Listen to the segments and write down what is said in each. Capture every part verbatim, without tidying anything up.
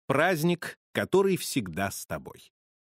Праздник, который всегда с тобой.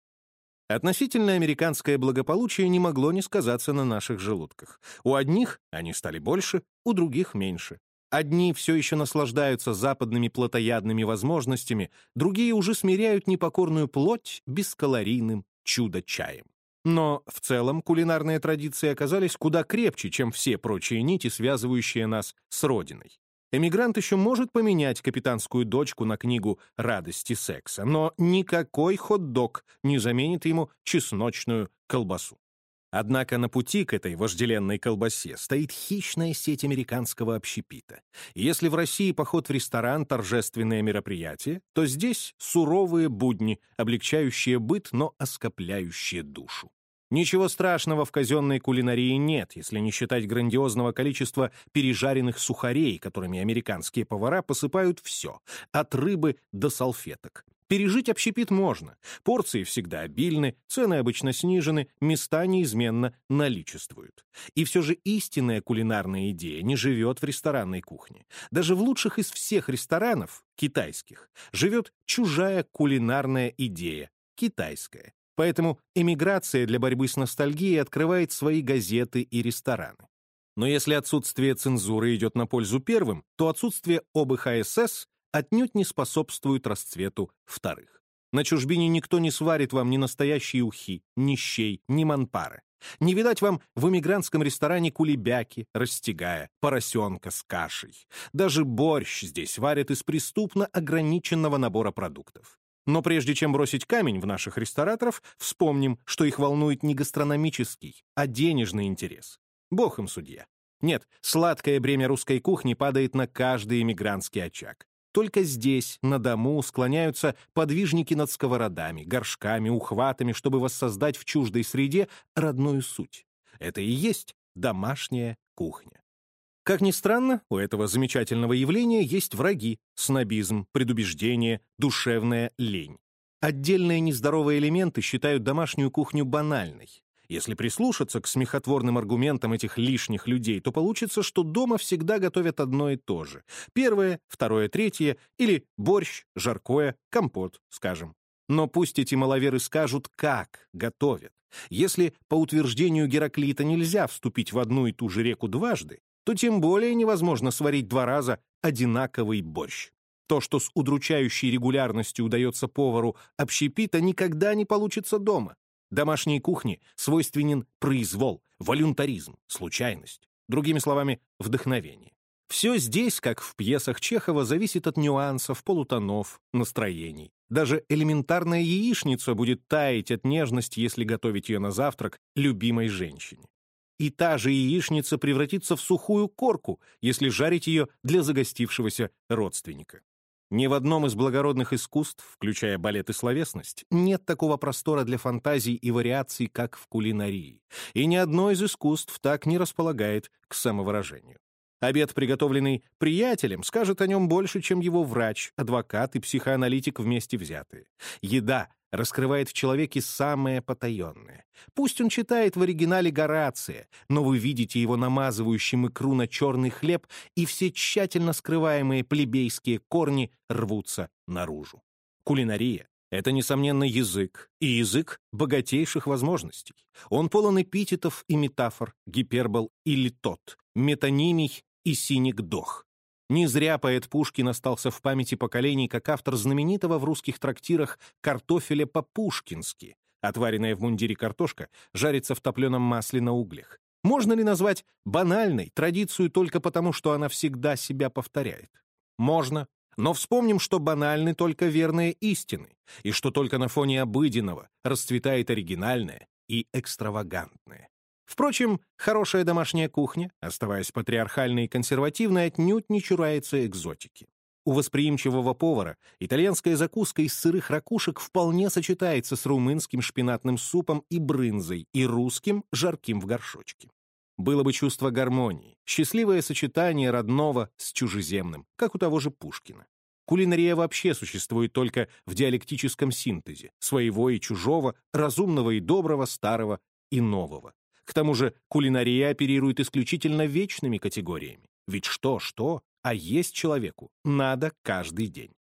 Относительно американское благополучие не могло не сказаться на наших желудках. У одних они стали больше, у других меньше. Одни все еще наслаждаются западными плотоядными возможностями, другие уже смиряют непокорную плоть бескалорийным чудо-чаем. Но в целом кулинарные традиции оказались куда крепче, чем все прочие нити, связывающие нас с родиной. Эмигрант еще может поменять капитанскую дочку на книгу «Радости секса», но никакой хот-дог не заменит ему чесночную колбасу. Однако на пути к этой вожделенной колбасе стоит хищная сеть американского общепита. И если в России поход в ресторан — торжественное мероприятие, то здесь суровые будни, облегчающие быт, но оскопляющие душу. Ничего страшного в казенной кулинарии нет, если не считать грандиозного количества пережаренных сухарей, которыми американские повара посыпают все, от рыбы до салфеток. Пережить общепит можно, порции всегда обильны, цены обычно снижены, места неизменно наличествуют. И все же истинная кулинарная идея не живет в ресторанной кухне. Даже в лучших из всех ресторанов, китайских, живет чужая кулинарная идея, китайская. Поэтому эмиграция для борьбы с ностальгией открывает свои газеты и рестораны. Но если отсутствие цензуры идет на пользу первым, то отсутствие о бэ ха эс эс отнюдь не способствует расцвету вторых. На чужбине никто не сварит вам ни настоящие ухи, ни щей, ни манпары. Не видать вам в эмигрантском ресторане кулебяки, растягая, поросенка с кашей. Даже борщ здесь варят из преступно ограниченного набора продуктов. Но прежде чем бросить камень в наших рестораторов, вспомним, что их волнует не гастрономический, а денежный интерес. Бог им судья. Нет, сладкое бремя русской кухни падает на каждый эмигрантский очаг. Только здесь, на дому, склоняются подвижники над сковородами, горшками, ухватами, чтобы воссоздать в чуждой среде родную суть. Это и есть домашняя кухня. Как ни странно, у этого замечательного явления есть враги — снобизм, предубеждение, душевная лень. Отдельные нездоровые элементы считают домашнюю кухню банальной. Если прислушаться к смехотворным аргументам этих лишних людей, то получится, что дома всегда готовят одно и то же. Первое, второе, третье, или борщ, жаркое, компот, скажем. Но пусть эти маловеры скажут, как готовят. Если, по утверждению Гераклита, нельзя вступить в одну и ту же реку дважды, то тем более невозможно сварить два раза одинаковый борщ. То, что с удручающей регулярностью удается повару общепита, никогда не получится дома. Домашней кухне свойственен произвол, волюнтаризм, случайность. Другими словами, вдохновение. Все здесь, как в пьесах Чехова, зависит от нюансов, полутонов, настроений. Даже элементарная яичница будет таять от нежности, если готовить ее на завтрак любимой женщине. И та же яичница превратится в сухую корку, если жарить ее для загостившегося родственника. Ни в одном из благородных искусств, включая балет и словесность, нет такого простора для фантазий и вариаций, как в кулинарии. И ни одно из искусств так не располагает к самовыражению. Обед, приготовленный приятелем, скажет о нем больше, чем его врач, адвокат и психоаналитик вместе взятые. Еда раскрывает в человеке самое потаенное. Пусть он читает в оригинале Горация, но вы видите его намазывающим икру на черный хлеб, и все тщательно скрываемые плебейские корни рвутся наружу. Кулинария — это, несомненно, язык, и язык богатейших возможностей. Он полон эпитетов и метафор, гипербол и литот, метонимий и синекдох. Не зря поэт Пушкин остался в памяти поколений как автор знаменитого в русских трактирах картофеля по-пушкински. Отваренная в мундире картошка жарится в топленом масле на углях. Можно ли назвать банальной традицию только потому, что она всегда себя повторяет? Можно, но вспомним, что банальны только верные истины, и что только на фоне обыденного расцветает оригинальное и экстравагантное. Впрочем, хорошая домашняя кухня, оставаясь патриархальной и консервативной, отнюдь не чурается экзотики. У восприимчивого повара итальянская закуска из сырых ракушек вполне сочетается с румынским шпинатным супом и брынзой и русским жарким в горшочке. Было бы чувство гармонии, счастливое сочетание родного с чужеземным, как у того же Пушкина. Кулинария вообще существует только в диалектическом синтезе своего и чужого, разумного и доброго, старого и нового. К тому же кулинария оперирует исключительно вечными категориями. Ведь что-что, а есть человеку надо каждый день.